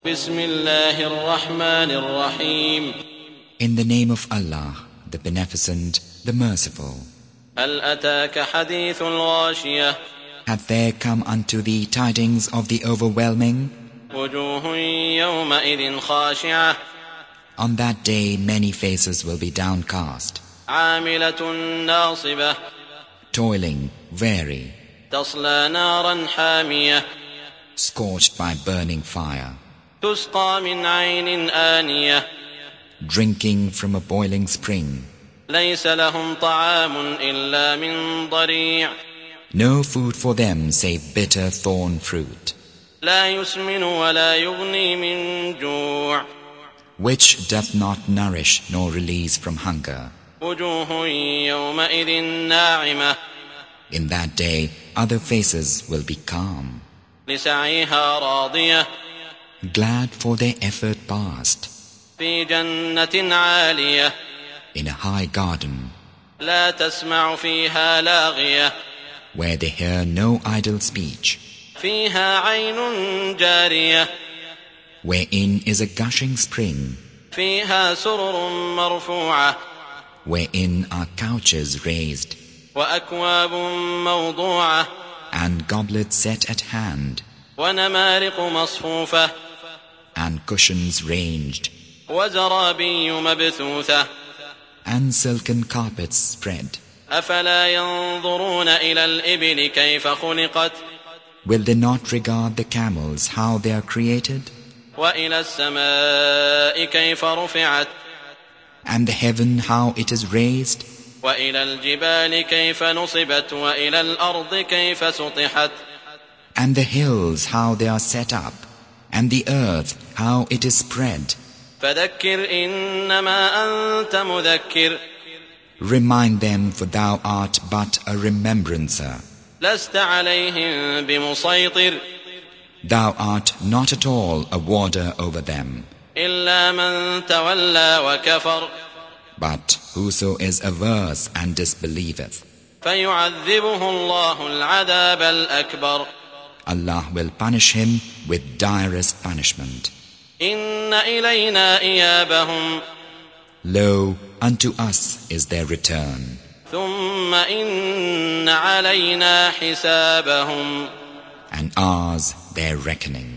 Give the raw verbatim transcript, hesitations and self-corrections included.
بسم الله الرحمن الرحيم. In the name of Allah, the Beneficent, the Merciful. هل أتاك حديث الغاشية. Have there come unto thee tidings of the overwhelming? وجوه يومئذ خاشعة. On that day many faces will be downcast, عاملة ناصبة. toiling, weary, تصلى نارا حامية. scorched by burning fire, تسقى من عين آنية. drinking from a boiling spring. ليس لهم طعام إلا من ضريع. No food for them save bitter thorn fruit, لا يسمن ولا يغني من جوع. which doth not nourish nor release from hunger. وجوه يومئذ ناعمة. In that day other faces will be calm, لسعيها راضية. glad for their effort past, في جنة عالية. in a high garden, لا تسمع فيها لاغية. where they hear no idle speech, فيها عين جارية. wherein is a gushing spring, فيها سرر مرفوعة. wherein are couches raised, وأكواب موضوعة. and goblets set at hand, ونمارق مصفوفة. and cushions ranged, وزرابي مبثوثة. and silken carpets spread. أفلا ينظرون إلى الإبل كيف خلقت. Will they not regard the camels how they are created, وإلى السماء كيف رفعت. and the heaven how it is raised, وإلى الجبال كيف نصبت وإلى الأرض كيف سطحت. and the hills how they are set up, and the earth how it is spread. فذكر إنما أنت مذكر. Remind them, for thou art but a remembrancer. لست عليهم بمسيطر. Thou art not at all a warder over them. إلا من تولى وكفر. But whoso is averse and disbelieveth, فيعذبه الله العذاب الأكبر. Allah will punish him with direst punishment. إن إلينا إيابهم. Lo, unto us is their return. ثم إن علينا حسابهم. And ours their reckoning.